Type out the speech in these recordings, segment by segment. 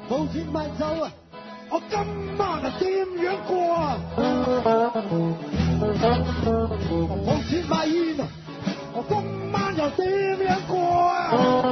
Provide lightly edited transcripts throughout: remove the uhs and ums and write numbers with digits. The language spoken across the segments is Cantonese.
冇錢買酒啊！我今晚啊點樣過啊？冇錢買煙啊！我今晚又點樣過啊？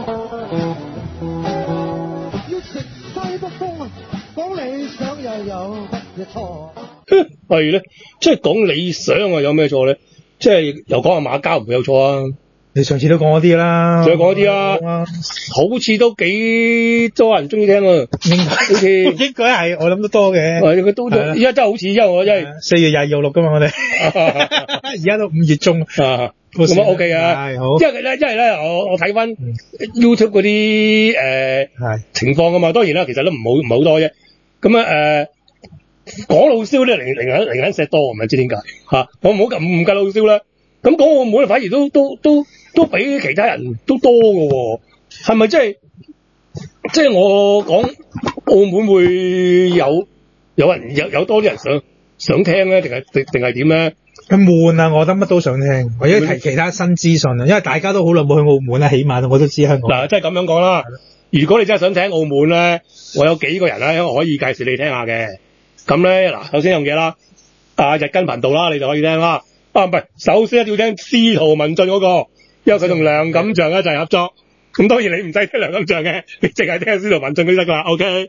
要食西北風啊！講理想又有乜嘢錯？ 係咧，即係講理想啊，有咩錯咧？即係又講阿馬交唔會有錯啊！ 你上次都講嗰啲啦， 再講啲啦，好似都幾多人中意聽啊！好似應該係，我諗都多嘅。 佢都而家真係好似，因為我真係 4月22號錄噶嘛，我哋而家都5月中啊，咁啊 OK 啊， 係好。 因為咧，我睇翻 YouTube 嗰啲情況啊嘛，當然啦，其實都唔係好多啫。咁啊講老蕭咧，零零石多，唔知點解嚇。我唔計老蕭啦。咁講澳門反而都比其他人都多嘅喎，係咪即係我講澳門會有人有多啲人想聽咧，定係點咧？ 悶啊！我覺得乜都想聽，或者提其他新資訊啊，因為大家都好耐冇去澳門啦，起碼我都知香港。 嗱，即係咁樣講啦。如果你真係想聽澳門咧，我有幾個人咧可以介紹你聽下嘅。咁咧嗱，首先樣嘢啦，日根頻道啦，你就可以聽啦。唔係，首先一定要聽司徒文進嗰個，因為佢同梁錦祥一齊合作。咁當然你唔使聽梁錦祥嘅，你淨係聽司徒文進都得㗎啦。OK，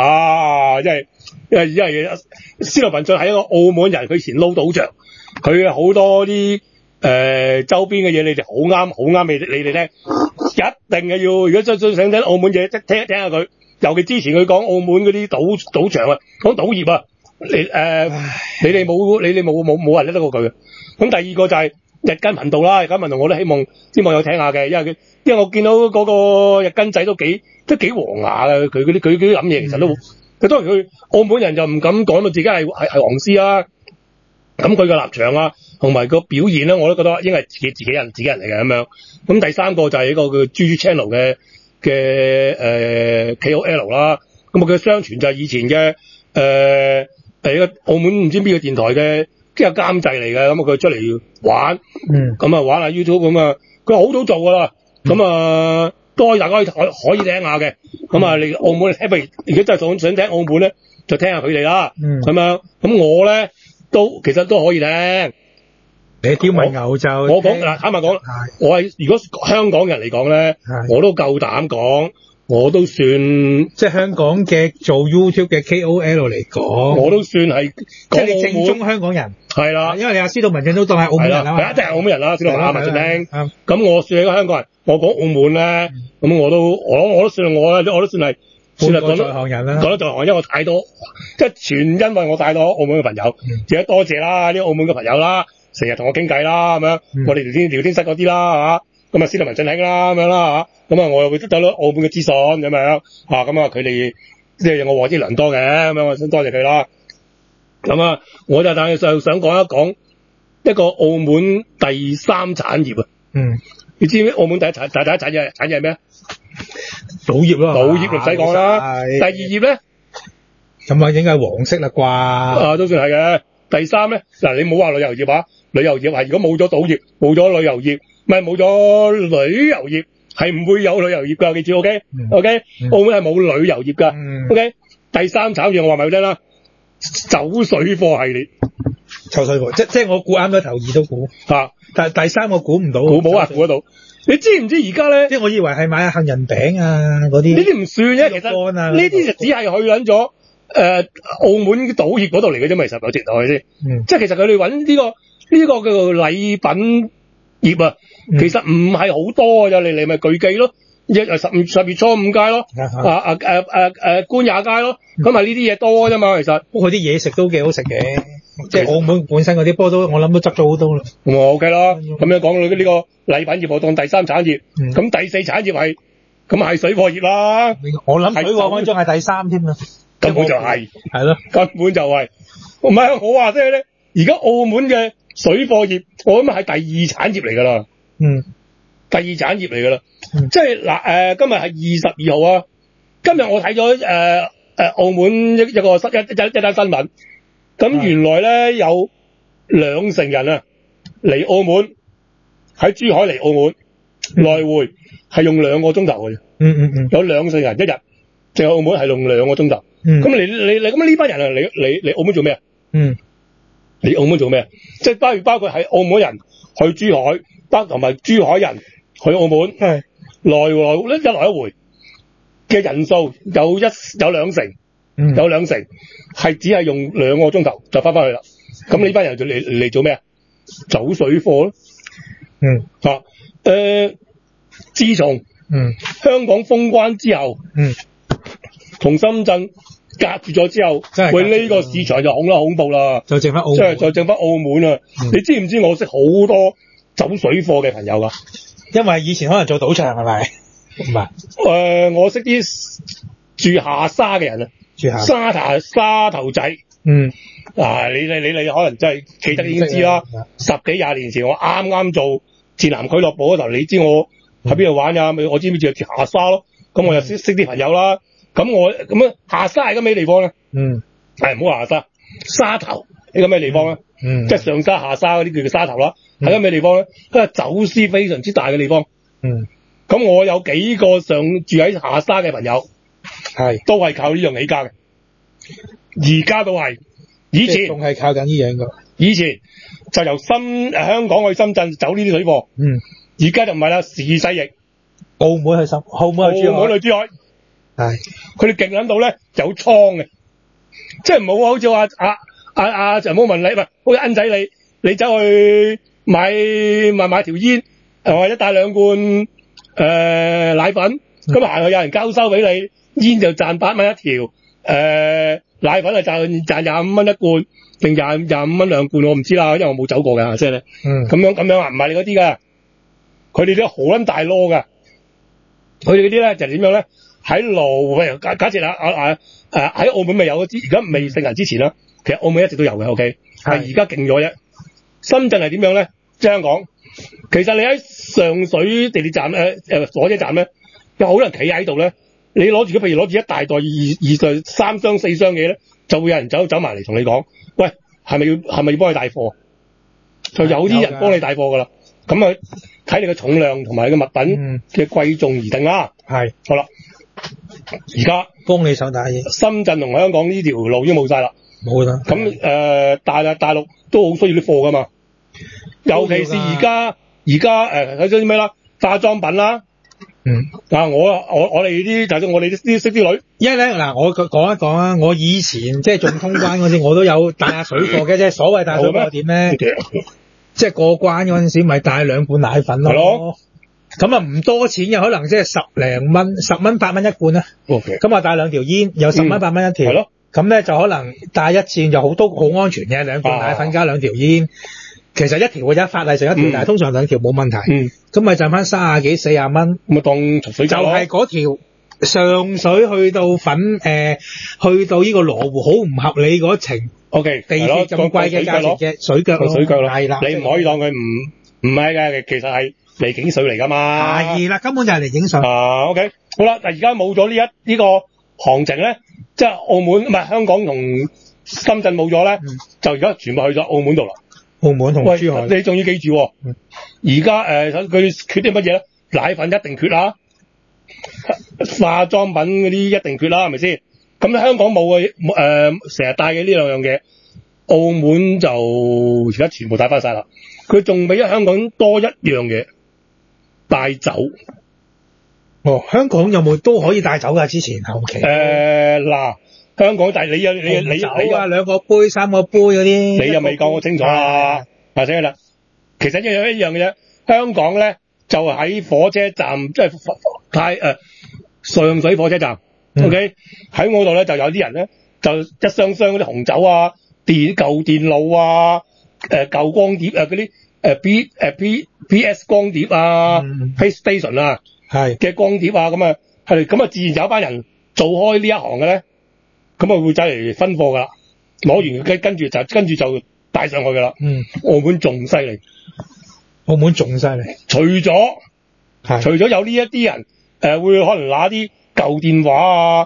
因為司徒文進係一個澳門人，佢以前撈賭場，佢好多啲周邊嘅嘢，你哋好啱你哋聽，一定係要。如果真想聽澳門嘢，即聽下佢。尤其之前佢講澳門嗰啲賭場啊，講賭業啊。你哋冇人叻得過佢嘅。咁第二個就係日根頻道啦，日根頻道我都希望有聽下嘅，因為我見到嗰個日根仔都幾黃牙嘅，佢啲諗嘢其實都，佢當然佢澳門人就唔敢講到自己係黃絲啦。咁佢嘅立場啊，同埋個表現咧，我都覺得應該係自己人嚟嘅咁樣。咁第三個就係一個叫豬 channel 嘅KOL 啦。咁佢相傳就係以前嘅一個澳門唔知邊個電台嘅即係監製嚟嘅，咁佢出嚟玩，咁啊玩下 YouTube 咁啊，佢好早做噶啦，咁啊都大家可以聽下嘅，咁啊你澳門聽，不如如果真係想聽澳門咧，就聽下佢哋啦，咁樣，咁我咧其實都可以聽。 你刁民牛就我講嗱，坦白講，我係如果香港人嚟講咧，我都夠膽講。我都算即係香港嘅做 YouTube 嘅 KOL 嚟講， 我都算係即係你正宗香港人。係啦，因為你阿司徒文進都當係澳門人啦嘛， 一定係澳門人啦，司徒文進聽。咁我算係一個香港人，我講澳門咧，咁我都算我都算係半個在行人啦。講得在行，因為我太多，即係全因為我太多澳門嘅朋友，而家多謝啦啲澳門嘅朋友啦，成日同我傾偈啦，咁樣我哋聊天室嗰啲啦，咁啊司徒文進聽啦，咁樣啦咁啊我又會得到澳門嘅資訊咁樣咁啊佢哋即係我獲益良多嘅，咁樣我想多謝佢啦。咁啊我就但係想講一講一個澳門第三產業啊。你知唔知澳門第一產業係咩啊？ 賭業咯， 賭業唔使講啦。第二業咧， 咁啊應該係黃色啦啩？ 都算係嘅。第三咧，嗱你冇話旅遊業啊，旅遊業係如果冇咗賭業，冇咗旅遊業，唔係冇咗旅遊業，係唔會有旅遊業㗎，記住 OK？澳門係冇旅遊業㗎，OK？第三產業我話埋佢聽啦，走水貨系列， 走水貨，即係我估啱咗頭二都估但係第三我估唔到， 冇話估得到。你知唔知而家咧？ 即係我以為係買下杏仁餅啊嗰啲， 呢啲唔算啫，其實呢啲就只係去撚咗。澳門賭業嗰度嚟嘅啫嘛，其實有直落去先，即係其實佢哋揾呢個叫做禮品業啊，其實唔係好多㗎咋，你咪巨記咯，10月初5街咯，官也街咯，咁係呢啲嘢多啫嘛，其實。 不過佢啲嘢食都幾好食嘅，即係澳門本身嗰啲波都我諗都執咗好多啦。 OK 啦，咁樣講到呢個禮品業我當第三產業，咁第四產業係水貨業啦。 我諗水貨安裝係第三添啊。 根本就係咯， 根本就係，唔係我話即係咧，而家澳門嘅水貨業，我諗係第二產業嚟㗎啦。第二產業嚟㗎啦，即係嗱今日係22號啊，今日我睇咗澳門一單新聞，咁原來咧有2成人啊嚟澳門，喺珠海嚟澳門來回係用2個鐘頭嘅啫。有2成人一日。 淨係澳門係用2個鐘頭。 嗯。 咁你咁呢班人啊，你澳門做咩啊？ 嗯。 你澳門做咩啊？即係包括係澳門人去珠海，同埋珠海人去澳門， 係來一來一回嘅人數有兩成，有兩成係只係用2個鐘頭就翻去啦。咁呢班人就嚟做咩啊？走水貨咯。 嗯。 自從香港封關之後，同深圳隔絕咗之後，喂呢個市場就恐怖啦， 就剩翻澳門， 即係就剩翻澳門啦。你知唔知我識好多走水貨嘅朋友㗎？ 因為以前可能做賭場係咪？唔係。 我識啲住下沙嘅人啊， 住沙頭仔。你可能真係記得已經知啦。10幾20年前我啱啱做戰南俱樂部嗰頭，你知我喺邊度玩㗎？我知唔知住下沙咯？咁我又識啲朋友啦。咁我咁樣下沙係個咩地方咧？唔好話下沙，沙頭呢個咩地方咧？即係上沙下沙嗰啲叫做沙頭啦。係個咩地方咧？因為走私非常之大嘅地方。咁我有幾個住喺下沙嘅朋友，都係靠呢樣起家嘅。而家都係，以前仲係靠緊呢樣㗎。 以前就由香港去深圳走呢啲水貨。而家就唔係啦，時勢易， 澳門去珠海。 佢哋勁撚到咧有倉嘅，即係唔好好似話就冇問你，唔係好似恩仔你走去買條煙，或者帶2罐奶粉，咁行去有人交收俾你，煙就賺8蚊一條，奶粉就賺25蚊一罐，定25蚊2罐，我唔知啦，因為我冇走過㗎，即係咧。咁樣啊，唔係你嗰啲㗎，佢哋都好撚大攞㗎，佢哋嗰啲咧就點樣咧？喺假設喺澳門未有而家未盛行之前啦，其實澳門一直都有嘅 ，OK， 係而家勁咗啫。深圳係點樣咧？即係香港，其實你喺上水地鐵站火車站咧，有好多人企喺度咧，你譬如攞住一大袋2箱、3箱、4箱嘢咧，就會有人走埋嚟同你講，喂，係咪要幫佢帶貨？就有啲人幫你帶貨㗎啦。咁啊，睇你嘅重量同埋你嘅物品嘅貴重而定啦。好啦。而家幫你手打嘢， 深圳同香港呢條路已經冇晒啦， 冇啦。 咁大陸都好需要啲貨噶嘛，尤其是而家睇咗啲咩啦，化妝品啦。我哋啲就算我哋啲識啲女， 因為咧嗱，我講一講啊，我以前即係仲通關嗰陣，我都有帶下水貨嘅啫。所謂帶水貨點咧？即係過關嗰陣時，咪帶2罐奶粉咯。係咯。咁啊唔多錢嘅，可能即係10零蚊，10蚊8蚊一罐啦。咁啊帶2條煙，有10蚊8蚊一條。係咯。咁咧就可能帶一次就好安全嘅，2罐奶粉加2條煙。其實一條嘅啫，法例上一條，但係通常2條冇問題。咁咪賺翻30幾40蚊。咁啊當水就係嗰條上水去到去到呢個羅湖好唔合理嗰程。地鐵咁貴嘅價錢嘅水腳咯。係啦。你唔可以當佢唔係嘅，其實係。離境水嚟㗎嘛， 係啦，根本就係離境水。 OK， 好啦，但而家冇咗呢個行程咧，即係澳門唔係香港同深圳冇咗咧，就而家全部去咗澳門度啦。 澳門同珠海， 你仲要記住，而家佢缺啲乜嘢咧？奶粉一定缺啦，化妝品嗰啲一定缺啦，係咪先？咁香港冇嘅成日帶嘅呢2樣嘢，澳門就而家全部帶翻晒啦。佢仲比香港多一樣嘢。帶走香港有冇都可以帶走㗎？之前後期香港但係你酒啊2個杯3個杯嗰啲， 你又未講我清楚啦。或者啦，其實一樣嘅啫。香港咧就喺火車站，即係上水火車站。OK 喺我度咧就有啲人咧就一箱箱嗰啲紅酒啊、舊電腦啊、舊光碟啊嗰啲。PS 光碟啊，PlayStation 啊，嘅光碟啊，咁啊，咁啊，自然有一班人做開呢一行嘅咧，咁啊會走嚟分貨噶啦，攞完跟住就帶上去噶啦。澳門仲犀利，除咗有呢一啲人，會可能拿啲舊電話啊，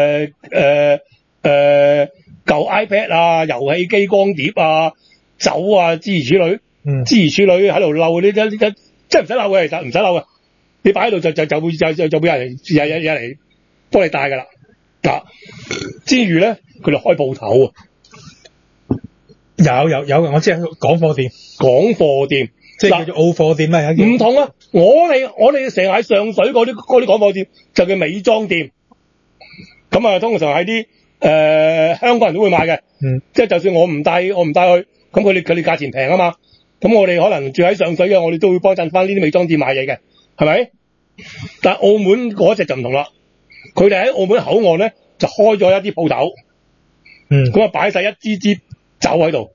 舊 iPad 啊，遊戲機光碟啊，酒啊，諸如此類。諸如此類喺度漏呢啲，即係唔使漏嘅，其實唔使漏嘅。你擺喺度就會有人嚟幫你帶㗎啦。 之餘咧，佢哋開鋪頭啊， 有，我知係港貨店，即係叫做澳貨店啦。 唔同啊！我哋成日喺上水嗰啲港貨店就叫美妝店。咁啊，通常喺啲香港人都會買嘅。即係就算我唔帶去，咁佢哋價錢平啊嘛。咁我哋可能住喺上水嘅，我哋都會幫襯翻呢啲美妝店買嘢嘅，係咪？但係澳門嗰隻就唔同啦。佢哋喺澳門口岸咧就開咗一啲鋪頭。咁啊擺晒一支酒喺度。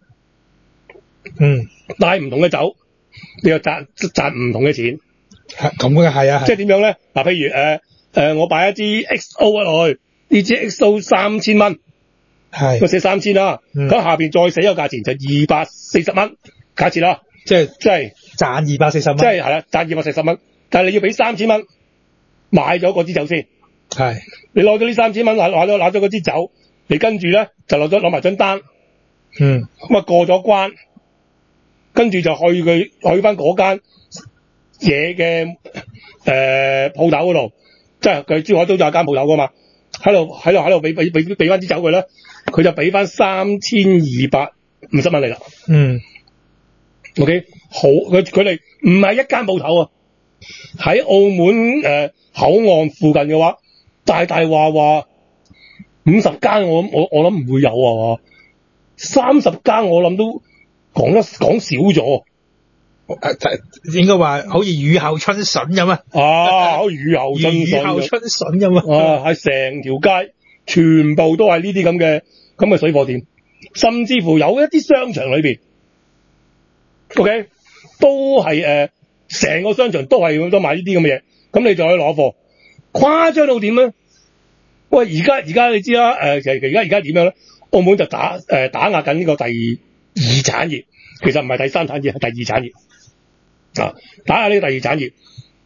帶唔同嘅酒，你又賺唔同嘅錢。 咁嘅係啊， 即係點樣咧？嗱，譬如我擺一支 XO 落去，呢支 XO 3000蚊，我寫3000啦。咁下邊再寫個價錢就240蚊，假設啦，即係賺240蚊， 即係係啦，賺240蚊。但係你要俾3000蚊買咗嗰支酒先，你攞咗呢3000蚊，攞咗嗰支酒，你跟住咧就攞埋張單，咁啊過咗關，跟住就去翻嗰間嘢嘅鋪頭嗰度，即係佢珠海都有間鋪頭噶嘛，喺度俾翻支酒佢咧，佢就俾翻3250蚊你啦。OK， 好，佢哋唔係一間鋪頭啊，喺澳門口岸附近嘅話，大話50間，我諗唔會有啊，30間我諗都講少咗。 應該話好似雨後春筍咁啊！ 好似雨後春筍咁啊！ 喺成條街全部都係呢啲咁嘅水貨店，甚至乎有一啲商場裏邊 ，OK， 都係成個商場都係都賣呢啲咁嘅嘢，咁你就可以攞貨，誇張到點咧？喂，而家你知啦，其實而家點樣咧？澳門就打壓緊呢個第二產業，其實唔係第三產業，係第二產業。打下呢個第二產業，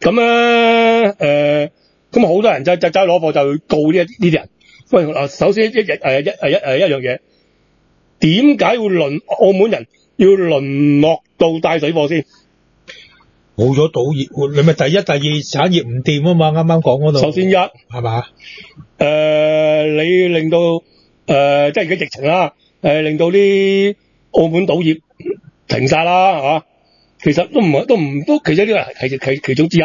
咁好多人就走去攞貨，就去告呢啲人。喂，首先一樣嘢，點解會澳門人要淪落到帶水貨先？ 冇咗賭業，你咪第一、第二產業唔掂啊嘛？啱啱講嗰度。首先係嘛？ 你令到即係而家疫情啦，令到啲澳門賭業停晒啦，係嘛？其實都其實呢個係其中之一。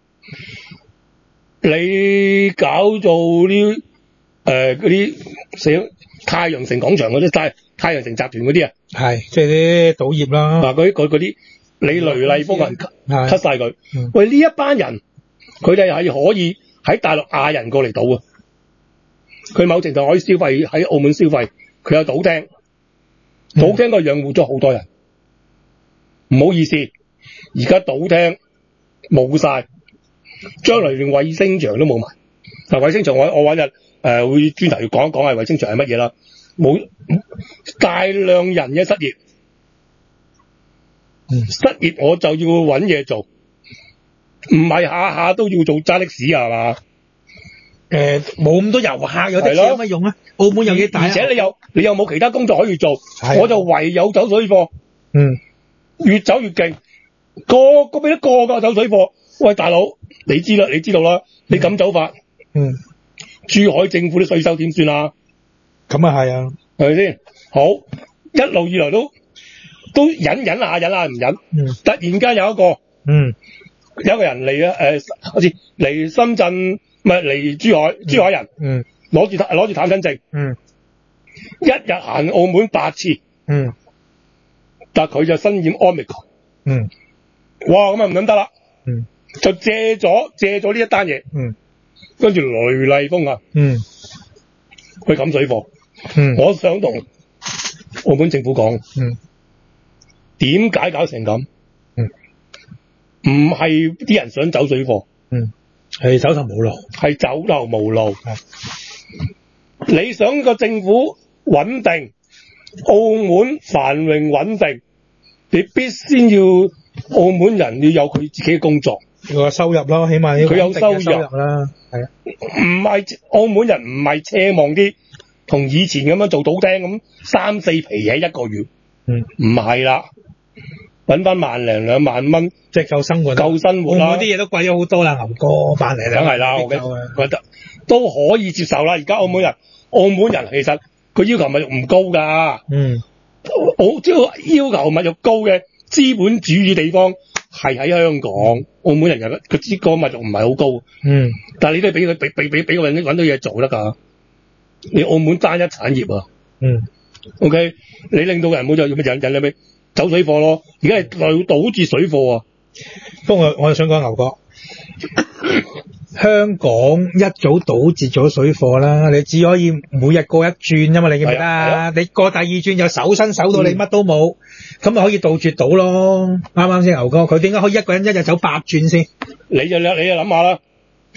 你搞做啲嗰啲太陽城廣場嗰啲太陽城集團嗰啲啊， 即係啲賭業啦。 嗰啲你雷麗風人 cut 晒佢。喂，呢一班人佢哋係可以喺大陸亞人過嚟賭啊，佢某程度可以消費喺澳門消費，佢有賭廳，賭廳佢養活咗好多人。唔好意思，而家賭廳冇晒，將來連衛星場都冇埋。衛星場我揾日會專題講一講係衛星場係乜嘢啦。冇大量人嘅失業，失業我就要揾嘢做，唔係下下都要做揸的士係嘛？ 冇咁多遊客，有的士有乜用啊？澳門有幾大， 而且你又冇其他工作可以做，我就唯有走水貨。越走越勁，個俾個走水貨。喂，大佬，你知道啦，你咁走法，珠海政府啲稅收點算啊？ 咁啊係啊， 係咪先？好，一路以來都忍唔忍？突然間有一個人嚟啊，好似嚟深圳，唔係嚟珠海人，攞住探親證，一日行澳門8次，但佢就身染 Omicron，哇，咁啊唔撚得啦，就借咗呢一單嘢，跟住雷厲風行，去冚水貨，我想同澳門政府講，點解搞成咁？唔係啲人想走水貨， 係走投無路， 你想個政府穩定，澳門繁榮穩定，你必先要澳門人要有佢自己嘅工作， 有收入咯，起碼佢有收入啦，係啊， 唔係澳門人唔係奢望啲同以前咁樣做賭廳咁3-4皮嘢一個月，唔係啦，搵翻1零2萬蚊，即係夠生活啦。澳門啲嘢都貴咗好多啦，牛哥1零2，梗係啦，我覺得都可以接受啦。而家澳門人其實佢要求物欲唔高㗎。即係要求物欲高嘅資本主義地方係喺香港，澳門人佢個物欲唔係好高。但係你都係俾佢揾到嘢做得㗎。你澳門單一產業啊。OK， 你令到人冇就人你咪走水貨咯。而家係堵住水貨啊。 不過我想講牛哥。香港一早堵截咗水貨啦，你只可以每日過一轉啫嘛，你記唔記得啊？你過第二轉就手伸手到你乜都冇，咁咪可以杜絕到咯。啱啱先牛哥，佢點解可以一個人一日走8轉先？ 你就諗下啦。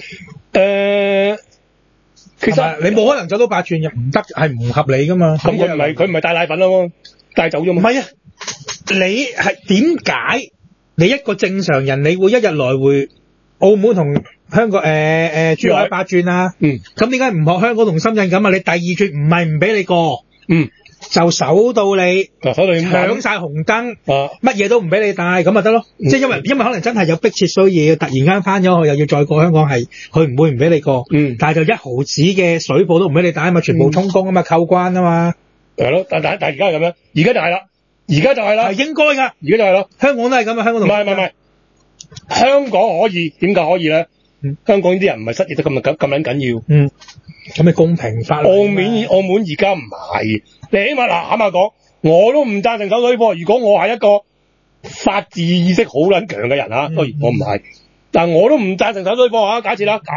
其實你冇可能走到8轉又唔得，係唔合理噶嘛。 咁佢唔係帶奶粉咯，帶走咗嘛。 唔係啊，你係點解你一個正常人你會一日來回澳門同香港珠海8轉啊？咁點解唔學香港同深圳咁啊？你第二轉唔係唔俾你過，就守到你搶晒紅燈，乜嘢都唔俾你帶，咁咪得咯。即係因為可能真係有迫切需要，突然間翻咗去又要再過香港，係佢唔會唔俾你過。但係就1毫子嘅水貨都唔俾你帶啊嘛，全部充公啊嘛，扣關啊嘛。係咯，但而家係咁樣，而家就係啦，係應該㗎，而家就係咯。香港都係咁啊，香港同唔係，香港可以，點解可以咧？香港啲人唔係失業得咁撚緊要。咁你公平法律。澳門而家唔係，你起碼嗱，啱講，我都唔贊成走水貨。如果我係一個法治意識好撚強嘅人啊，當然我唔係，但我都唔贊成走水貨啊。假設啦。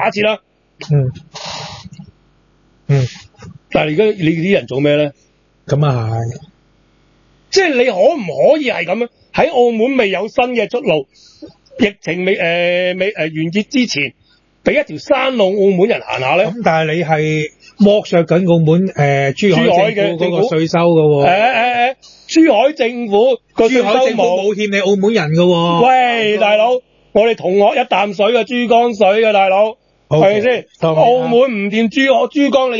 但係而家你啲人做咩咧？咁啊係，即係你可唔可以係咁樣？喺澳門未有新嘅出路，疫情未完結之前，俾一條山路澳門人行下咧。咁但係你係剝削緊澳門珠海嘅嗰個稅收㗎喎。珠海政府個稅收冇欠你澳門人㗎喎。喂，大佬，我哋同學一啖水嘅珠江水嘅大佬，係咪先？澳門唔掂珠江，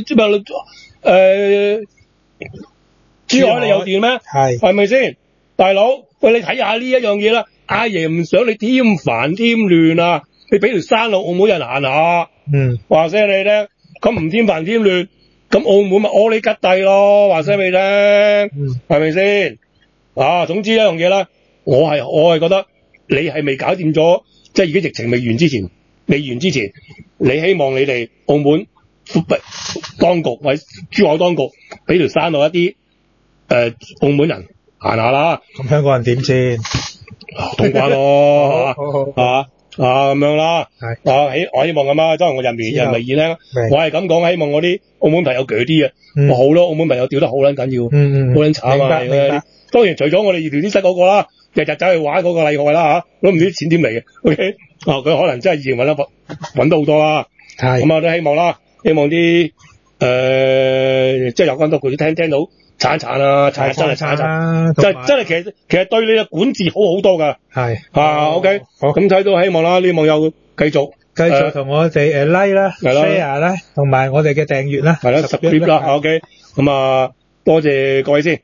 珠海你又掂咩？係咪先？大佬，喂，你睇下呢一樣嘢啦。阿爺唔想你添煩添亂啊！你俾條山路澳門人行下。話聲你聽，咁唔添煩添亂，咁澳門咪屙你吉帝咯？話聲你聽，係咪先？總之一樣嘢啦，我係覺得你係未搞掂咗，即係而家疫情未完之前，你希望你哋澳門當局或者珠海當局俾條山路一啲澳門人行下啦。咁香港人點先？通關咯，咁樣啦。我希望咁啊，當然我人微言輕，我係咁講，希望我啲澳門朋友鋸啲嘅，好咯，澳門朋友屌得好撚緊要，好撚慘啊！明白。當然除咗我哋條啲西嗰個啦，日日走去玩嗰個厲害啦都唔知啲錢點嚟嘅。OK， 佢可能真係以前揾到好多啦。咁啊都希望啦，希望啲即係有關當局都聽到。鏟啊，真係鏟啊！真係其實對你嘅管治好多㗎。OK， 好，咁睇到希望啦，呢網友繼續同我哋like 啦 ，share 啦，同埋我哋嘅訂閱啦，係啦 ，subscribe 啦 ，OK， 咁多謝各位先。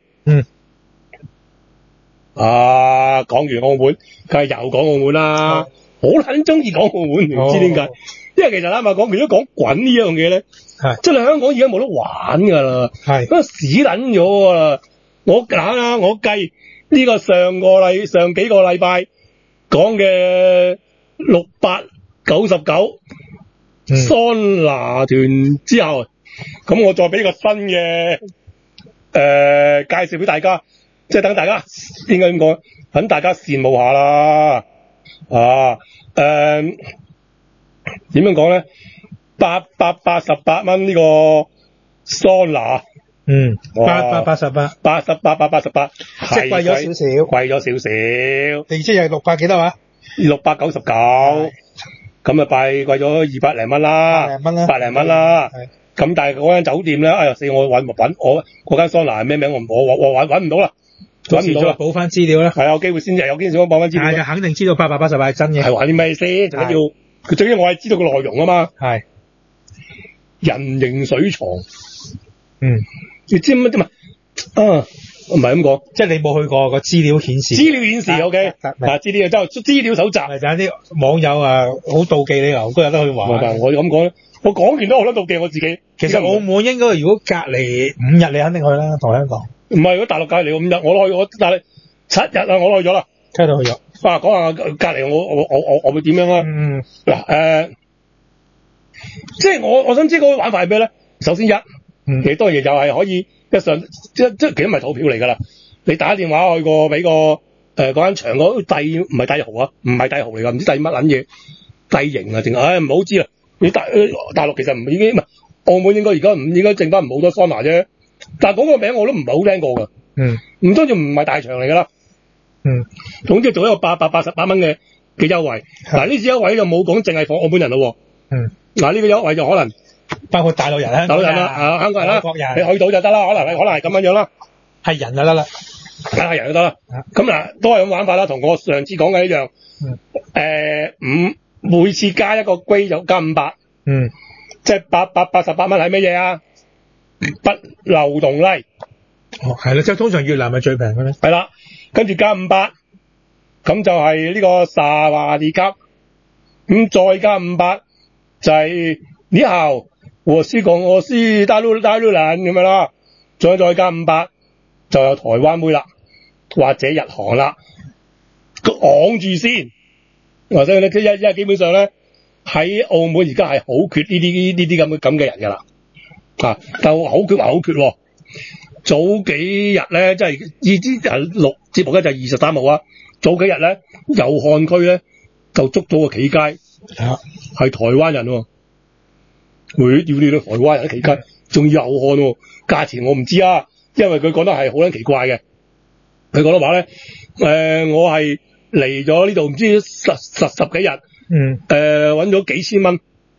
講完澳門，梗係又講澳門啦，好撚中意講澳門，唔知點解。因為其實啱啱講，如果講滾呢樣嘢咧，即係香港而家冇得玩㗎啦，嗰個屎撚咗㗎啦。我計呢個上幾個禮拜講嘅699桑拿團之後，咁我再俾個新嘅介紹俾大家，即係等大家應該點講，等大家羨慕下啦。點樣講咧？888蚊呢個桑拿，888，即係貴咗少少。地即係600幾多話？699，咁貴咗200零蚊啦，100零蚊啦。咁但係嗰間酒店咧，我嗰間桑拿係咩名？我揾唔到啦，揾唔到啦。補翻資料啦。係有機會先報翻資料。係肯定知道888係真嘅。係話啲咩先？最緊要。佢最緊要我係知道個內容啊嘛，人形水床，你知乜啫嘛？ 唔係咁講， 即係你冇去過個資料顯示。 資料顯示 OK， 資料就資料搜集。 就有啲網友啊，好妒忌你都有得去玩。 我咁講，我講完都好多妒忌我自己。 其實澳門應該如果隔離5日，你肯定去啦，同香港。 唔係，如果大陸隔離5日，我都去，我但係7日啊，我都去咗啦。 聽到去咗。 講下隔離我會點樣啊？嗱即係我想知嗰個玩法係咩咧？首先其多嘢就係可以一上即其實唔係套票嚟㗎啦。你打電話去個俾個嗰間場嗰帝唔係帝豪啊，唔係帝豪嚟㗎，唔知帝乜撚嘢帝型啊，定唔好知啦。你大陸其實唔已經唔係澳門應該而家唔應該剩翻唔好多桑拿啫，但係嗰個名我都唔係好聽過㗎。唔通就唔係大場嚟㗎啦。總之做一個888蚊嘅優惠。嗱呢次優惠就冇講淨係放澳門人咯。嗱呢個優惠就可能包括大陸人啦， 大陸人啦，香港人啦，你去到就得啦，可能係咁樣啦， 係人就得啦， 係人就得啦。咁嗱都係咁玩法啦，同我上次講嘅一樣。每次加一個龜就加500。即係888蚊係乜嘢啊？不流動例。 係啦，即係通常越南係最平嘅咧。 係啦，跟住加500，咁就係呢個沙華迪卡。咁再加500就係你好，我是大陸人咁樣啦。再加500就有台灣妹啦，或者日韓啦，昂住先。或者咧，基本上咧喺澳門而家係好缺呢啲咁嘅人㗎啦。就好缺好缺喎。早幾日咧，即係呢啲錄節目咧就係23號啊。早幾日咧，油漢區咧就捉到個企街，係台灣人喎。要呢個台灣人企街，仲要油漢喎。價錢我唔知啊，因為佢講得係好撚奇怪嘅。佢講得話咧，我係嚟咗呢度唔知十幾日，揾咗幾千蚊。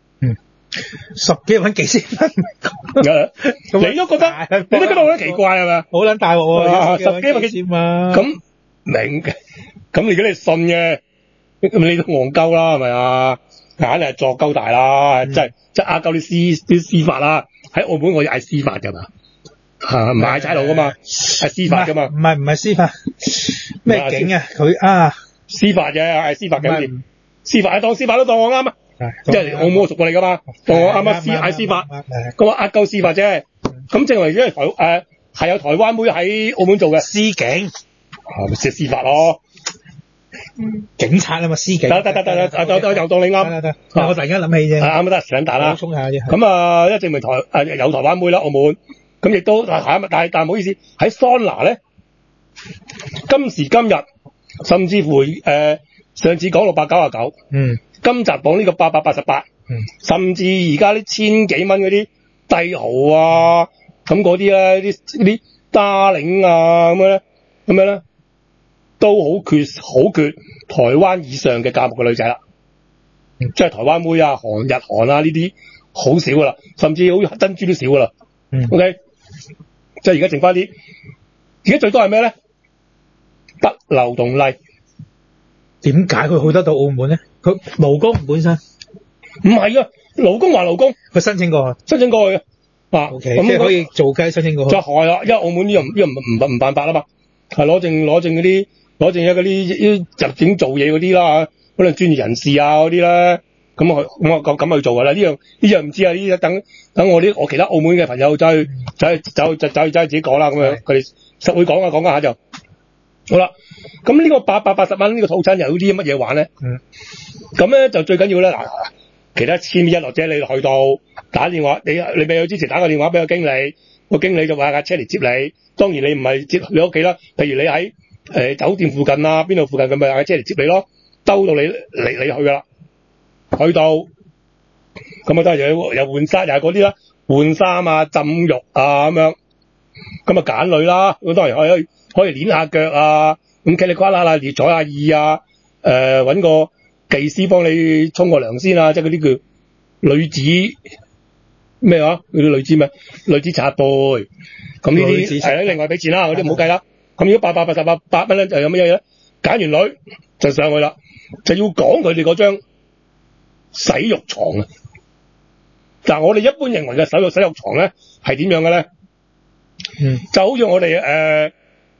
10幾日揾幾千蚊， 你都覺得好撚奇怪係咪？ 好撚大鑊喎 ！10幾蚊幾千蚊，咁明嘅，咁如果你信嘅，咁你都戇鳩啦，係咪啊？硬係作鳩大啦，即係呃鳩啲司法啦。喺澳門我嗌司法㗎嘛，唔係嗌差佬㗎嘛，係司法㗎嘛。 唔係司法咩警啊？佢司法嘅係司法嘅，司法當司法都當我啱啊！即係澳門我熟過你噶嘛，當我啱啱嗌司法，咁我呃鳩司法啫。咁正為因為係有台灣妹喺澳門做嘅司警，咪即係司法咯。 警察啊嘛，司警。得，又當你啱。我突然間諗起啫。 啱得想打啦。 衝下啫。 咁因為證明有台灣妹啦，澳門。咁亦都但係唔好意思，喺桑拿咧，今時今日甚至乎上次講699。今集講呢個888，甚至而家啲千幾蚊嗰啲帝豪啊，咁嗰啲咧，啲 Darling 啊咁樣咧，都好缺台灣以上嘅價目嘅女仔啦。即係台灣妹啊、日韓啊呢啲好少噶啦，甚至好似珍珠都少噶啦。OK， 即係而家剩翻啲，而家最多係咩咧？不流動例。 點解佢去得到澳門咧？佢勞工本身唔係啊，勞工還勞工，佢申請過去嘅。 OK，咁可以做雞申請過去。 就係啦，因為澳門呢樣唔辦法啊嘛，係攞證嗰啲入境做嘢嗰啲啦，可能專業人士啊嗰啲咧，咁去做噶啦。呢樣唔知啊，呢啲等我其他澳門嘅朋友走去自己講啦，咁樣佢哋實會講下就。好啦，咁呢個880蚊呢個套餐又有啲乜嘢玩咧？咁咧就最緊要咧嗱，其他千一或者你去到打電話，你俾佢之前打個電話俾個經理，個經理就話架車嚟接你。當然你唔係接你屋企啦，譬如你喺酒店附近啊，邊度附近咁咪架車嚟接你咯，兜到你去噶啦，去到咁啊都係又換衫，又係嗰啲啦，換衫啊、浸浴啊咁樣，咁啊揀女啦，咁當然可以捏下腳啊，咁茄哩呱啦啦，列咗下意啊，搵個技師幫你沖個涼先啊，即係嗰啲叫女子咩話？嗰啲女子咩？女子擦背，咁呢啲係另外俾錢啦，嗰啲唔好計啦。咁如果888蚊咧，就有乜嘢咧？揀完女就上去啦，就要講佢哋嗰張洗浴床啊。嗱，我哋一般認為嘅洗浴床咧係點樣嘅咧？就好似我哋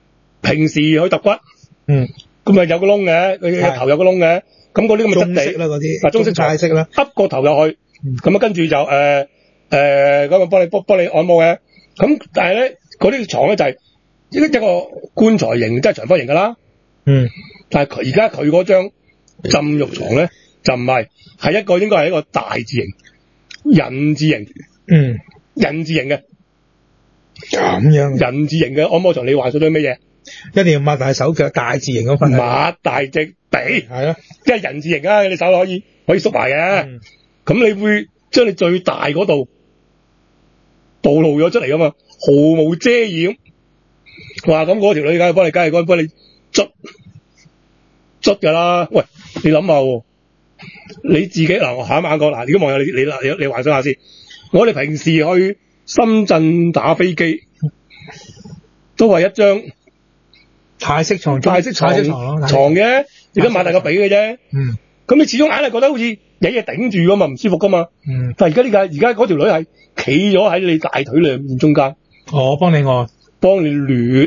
平時去揼骨，咁咪有個窿嘅，佢頭有個窿嘅，咁嗰啲咁嘅質地中式啦嗰啲， 中式泰式啦， 揼個頭入去，咁啊跟住就咁啊幫你按摩嘅，咁但係咧嗰啲床咧就係一個棺材型，即係長方形㗎啦，但係而家佢嗰張浸浴床咧就唔係，係應該係一個大字型、人字型，人字型嘅。 咁樣人字型嘅按摩床，你幻想到咩嘢？ 一定要擘大手腳，大字型嗰份。 擘大隻髀， 係咯， 即係人字型啊！你手可以縮埋嘅，咁你會將你最大嗰度暴露咗出嚟噶嘛，毫無遮掩。哇！咁嗰條女梗係幫你捽噶啦。喂，你諗下喎，你自己嗱，我下一晚講嗱，如果網友你幻想下先，我哋平時去深圳打飛機都係一張泰式床嘅，亦都擘大個髀嘅啫。咁你始終硬係覺得好似有嘢頂住噶嘛，唔舒服噶嘛。但係而家嗰條女係企咗喺你大腿兩邊中間。 我幫你按， 幫你掠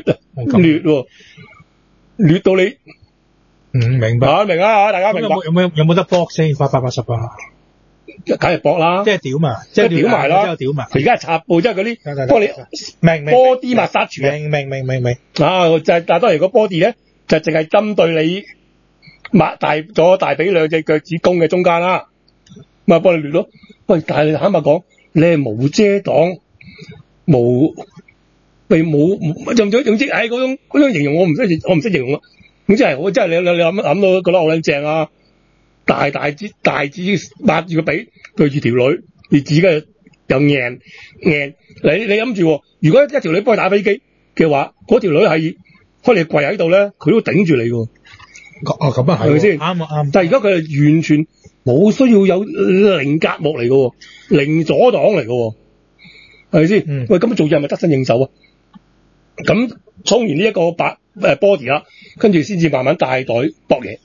到你。明白。明啊，大家明白。 有冇得搏先？880啊？ 梗係搏啦， 即係屌嘛，即係屌埋啦，屌埋。 佢而家係插布，即係嗰啲幫你明 body massage。 明。 啊，就係但係當然個 body 咧就淨係針對你擘大咗大髀兩隻腳趾公嘅中間啦，咁啊幫你掠咯。喂，但係你坦白講，你係冇遮擋，冇，總之，嗰種形容我唔識形容咯。咁即係我真係你諗到覺得好撚正啊！大指抹住個髀對住條女，你自己又硬，你諗住，如果一條女幫你打飛機嘅話，嗰條女係開你跪喺度咧，佢都頂住你㗎。 咁啊係咪先？啱。 但係而家佢係完全冇需要有零隔膜嚟㗎，零阻擋嚟㗎，係咪先？喂，咁做嘢係咪得心應手啊？咁沖完呢一個body 啦，跟住先至慢慢帶袋搏嘢。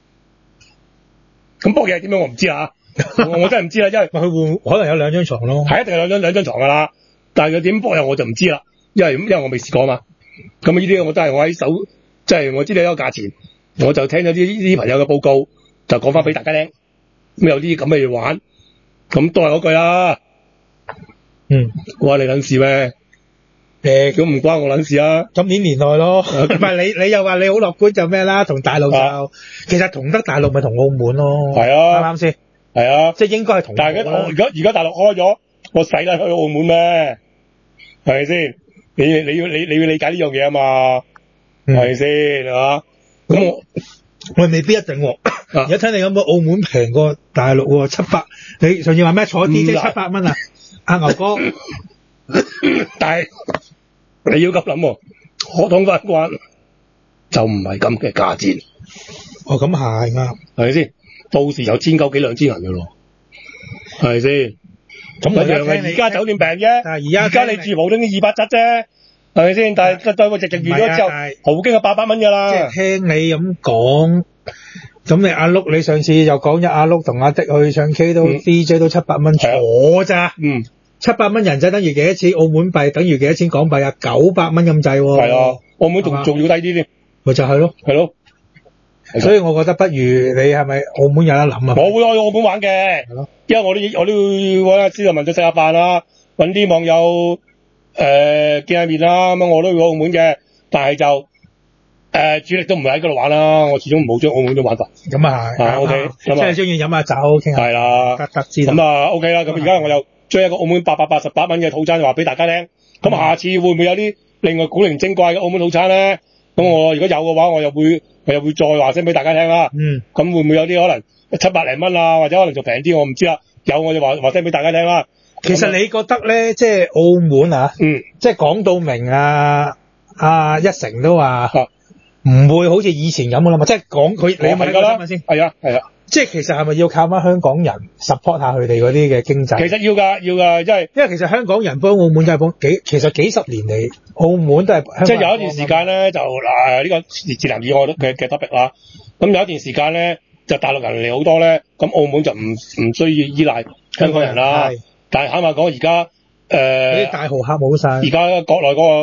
咁搏嘢係點樣我唔知啊，我真係唔知啦，因為佢可能有兩張床咯， 係一定係兩張床噶啦，但係佢點搏嘢我就唔知啦，因為我未試過嘛。咁呢啲我都係我喺手，即係我知道有個價錢，我就聽咗啲朋友嘅報告，就講翻俾大家聽。咁有啲咁嘅嘢玩，咁都係嗰句啦。關你撚事咩？咁唔關我撚事啊！ 今年年內咯，唔係你又話你好樂觀就咩啦？同大陸就其實同得大陸咪同澳門咯， 係啊， 啱先？ 係啊， 即係應該係同。 但係而家大陸開咗，我使得去澳門咩？係咪先？你要理解呢樣嘢啊嘛？係咪先？係嘛？咁我未必一定喎。而家聽你咁講，澳門平過大陸喎，700。你上次話咩坐啲即係700蚊啊？阿牛哥， 但係。你要咁諗，可通翻關就唔係咁嘅價錢。 咁係啱， 係咪先？到時有千九幾兩千銀嘅咯，係咪先？咁一樣係而家酒店平啫，而家你住葡京270啫，係咪先？但係對個直完咗之後，葡京係800蚊㗎啦。 即係聽你咁講，咁你阿碌，你上次又講阿碌同阿迪去唱 K 都 DJ 都700蚊坐咋？700蚊人仔等於幾多錢？澳門幣等於幾多錢港幣啊？900蚊咁滯喎。係啊，澳門仲要低啲添。咪就係咯。係咯。所以我覺得不如你係咪澳門有得諗啊？我會去澳門玩嘅。係咯。因為我都要揾知道文進食下飯啦，揾啲網友見下面啦，咁我都要去澳門嘅。但係就主力都唔係喺嗰度玩啦，我始終唔好將澳門都玩法。咁啊係。OK。即係中意飲下酒傾下。係啦。得知道。咁啊 OK 啦，咁而家我又將一個澳門888蚊嘅套餐話俾大家聽，咁下次會唔會有啲另外古靈精怪嘅澳門套餐咧？咁我如果有嘅話，我又會再話聲俾大家聽啦。咁會唔會有啲可能700零蚊啊，或者可能就平啲，我唔知啦。有我就話聲俾大家聽啦。其實你覺得咧，即係澳門啊，即係講到明一成都話唔會好似以前咁噶啦嘛，即係講佢你問㗎啦先。係啊。即係其實係咪要靠翻香港人 support 下佢哋嗰啲嘅經濟？其實要㗎，因為其實香港人幫澳門都係其實幾十年嚟，澳門都係即係有一段時間咧，就呢個自南以外嘅 topic 啦。咁有一段時間咧，就大陸人嚟好多咧，咁澳門就唔需要依賴香港人啦。但係坦白講，而家啲大豪客冇晒。而家國內嗰個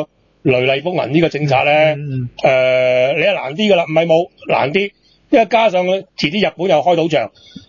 雷厲風行呢個政策咧， 嗯你係難啲噶啦，唔係冇難啲，因為加上遲啲日本又開賭場，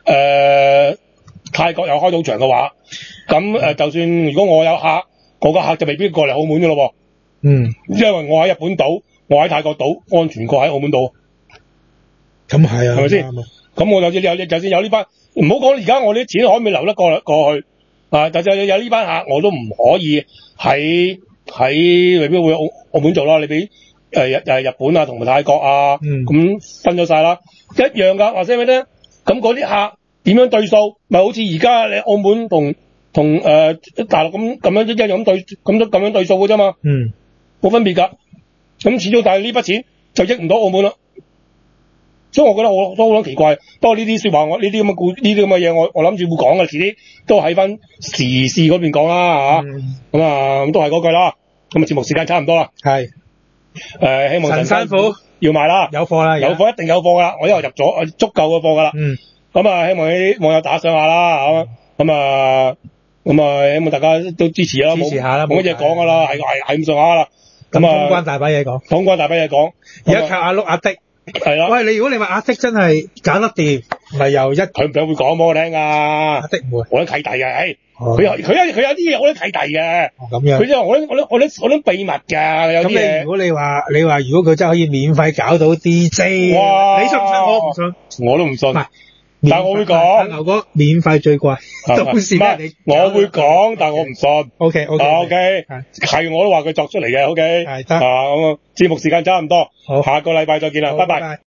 泰國又開賭場嘅話，咁就算如果我有客，嗰個客就未必過嚟澳門噶咯喎。 嗯， 因為我喺日本賭，我喺泰國賭，安全過喺澳門賭。 咁係啊， 係咪先？ 啱啊咁我就算有呢班，唔好講而家我啲錢可唔可以流得過去啊？就有呢班客，我都唔可以喺未必會澳門做啦。你俾日本啊同埋泰國啊，咁分咗晒啦，一樣噶。或者咩咧？咁嗰啲客點樣對數？咪好似而家你澳門同大陸咁樣一樣咁對咁樣對數嘅啫嘛。冇分別㗎。咁始終但係呢筆錢就益唔到澳門啦。所以我覺得我都好奇怪，不過呢啲説話呢啲咁嘅嘢，我諗住會講嘅，遲啲都喺翻時事嗰邊講啦嚇。咁都係嗰句啦。咁啊節目時間差唔多啦。 係。 希望神山虎要賣啦， 有貨啦， 有貨一定有貨㗎啦，我因為入咗足夠嘅貨㗎啦。咁啊希望啲網友打賞下啦，咁啊希望大家都支持啦， 支持下啦， 冇乜嘢講㗎啦，係咁上下啦。 咁通關大把嘢講， 通關大把嘢講。 而家靠阿碌阿的。 係啦， 喂，如果你話阿的真係搞得掂，咪又佢唔想會講俾我聽㗎。阿的唔會， 我啲契弟嘅，佢有啲嘢我啲契弟嘅。 咁樣。佢即係我啲秘密㗎，有啲嘢。 咁如果你話如果佢真係可以免費搞到 DJ， 哇！ 你信唔信？我唔信。 我都唔信。但係我會講。 阿牛哥免費最貴，到時俾你。 我會講，但係我唔信。 OK， 係我都話佢作出嚟嘅。OK， 係得。 咁節目時間差唔多。 好， 下個禮拜再見啦，拜拜。